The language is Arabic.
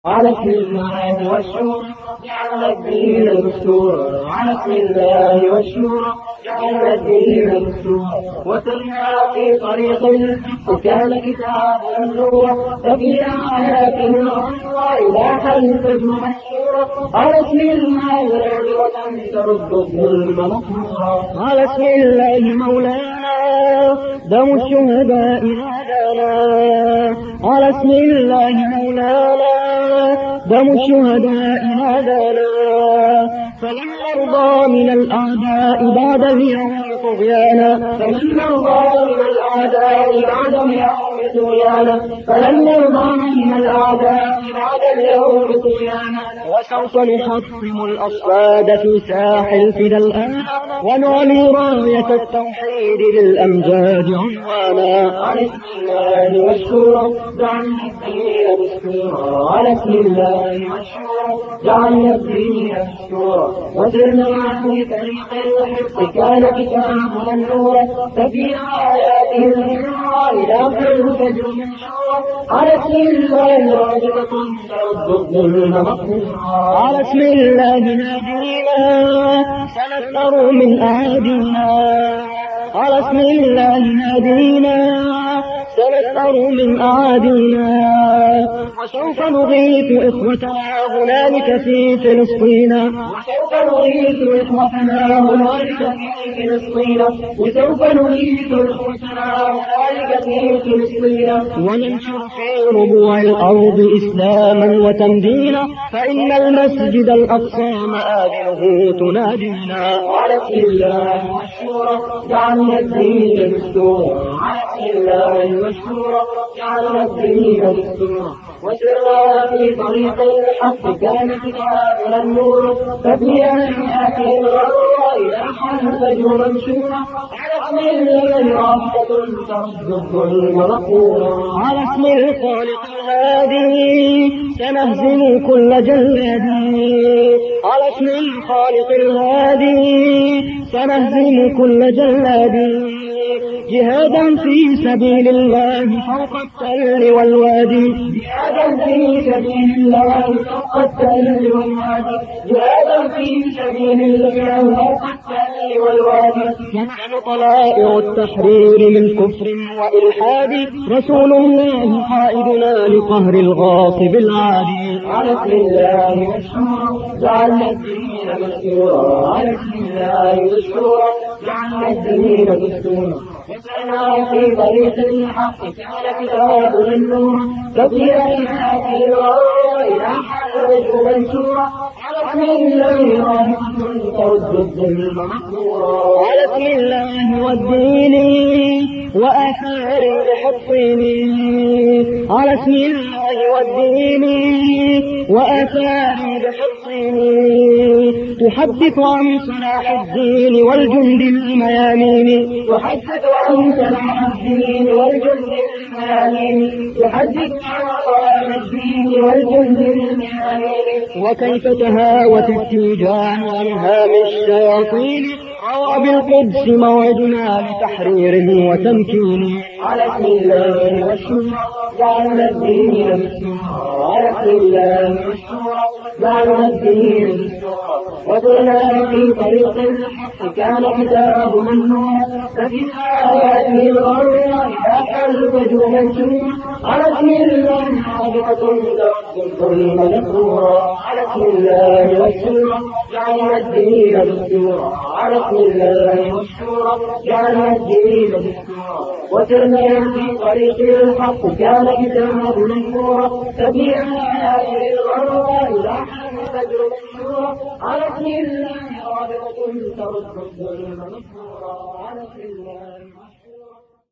على اسم الله والشورى جعل الدين دستورا، على اسم الله والشورى جعل الدين دستورا، وسرنا في طريق الحق كان كتابا نورا، ففي آياته الأخرى إلى حل الفجر محشورا، على اسم الله والعدوة ترد الظلم مطهورا، على اسم الله مولانا دم الشهداء نادانا، على اسم الله مولانا دم الشهداء نادانا، فلن نرضى من الأعداء بعد اليوم طغيانا، فلن نرضى من الأعداء بعد اليوم طغيانا، فلن نرضى من الأعداء بعد اليوم طغيانا، وسوف نحطم الأصفاد في ساح الفدا الآن، ونعلي راية التوحيد للأمجاد عنوانا، على اسم الله والشورى جعلنا الدين دستورا، على اسم الله والشورى جعلنا الدين دستورا، وسرنا في طريق الحق كان كتابنا نورا، ففي آياته الحرى إلى الفجر منشورا، على اسم الله راجعة ترد الظلم مطهورا، على اسم الله نادينا سنثأر من أعادينا، على اسم الله نادينا سنثأر من أعادينا، وسوف نغيث إخوتنا هنالك في فلسطين، وسوف نغيث إخوتنا هنالك في فلسطين، وسوف نغيث إخوتنا هنالك في فلسطين، وننشر في ربوع الأرض إسلاما وتمدينا، فإن المسجد الأقصى مآذنه تنادينا، على اسم الله والشورى جعلنا الدين دستورا، على اسم الله والشورى جعلنا الدين دستورا، وسرنا في طريق الحق كان كتابنا النور، ففي آياته الغراء إلى الفجر منشورا، على اسم الله رافضة ترد الظلم مطهورا، على اسم الخالق الهادي سنهزم كل جلاد، على اسم الخالق الهادي سنهزم كل جلاد، جهادا في سبيل الله فوق التل والوادي، جهادا في سبيل الله فوق التل والوادي، جهادا في سبيل الله فوق التل والوادي، ونحن طلائع التحرير من كفر وإلحاد، رسول الله قائدنا لقهر الغاصب العادي، على اسم الله والشورى جعلنا الدين دستورا، على اسم الله والشورى جعلنا الدين دستورا، وسرنا في طريق الحق كان كتابنا النور، ففي آياته الغراء إلى الفجر منشورا، على اسم الله رافضة ترد الظلم مطهورا، على اسم الله والدين وآثار بحطين، على اسم الله والدين وآثار بحطين، تحدث عن صلاح الدين والجند الميامين، تحدث عن صلاح الدين والجند الميامين، تحدث عن صلاح الدين والجند الميامين، وكيف تهاوت التيجان وانهام الشياطين، روى بالقدس موعدنا لتحريره وتمكينه، على اسم الله والشورى جعلنا الدين دستورا، على اسم الله والشورى جعلنا الدين دستورا، وسرنا في طريق الحق كان كتابنا النور، ففي آياته الغراء إلى الفجر منشورا، على اسم الله رافضة ترد الظلم مطهورا، على اسم الله والشورى جعلنا الدين دستورا، على اسم الله والشورى جعلنا الدين دستورا، وسرنا في طريق الحق كان كتابنا النور، ففي آياته الغراء إلى الفجر منشورا، على اسم الله رافضة ترد الظلم مطهورا، على اسم الله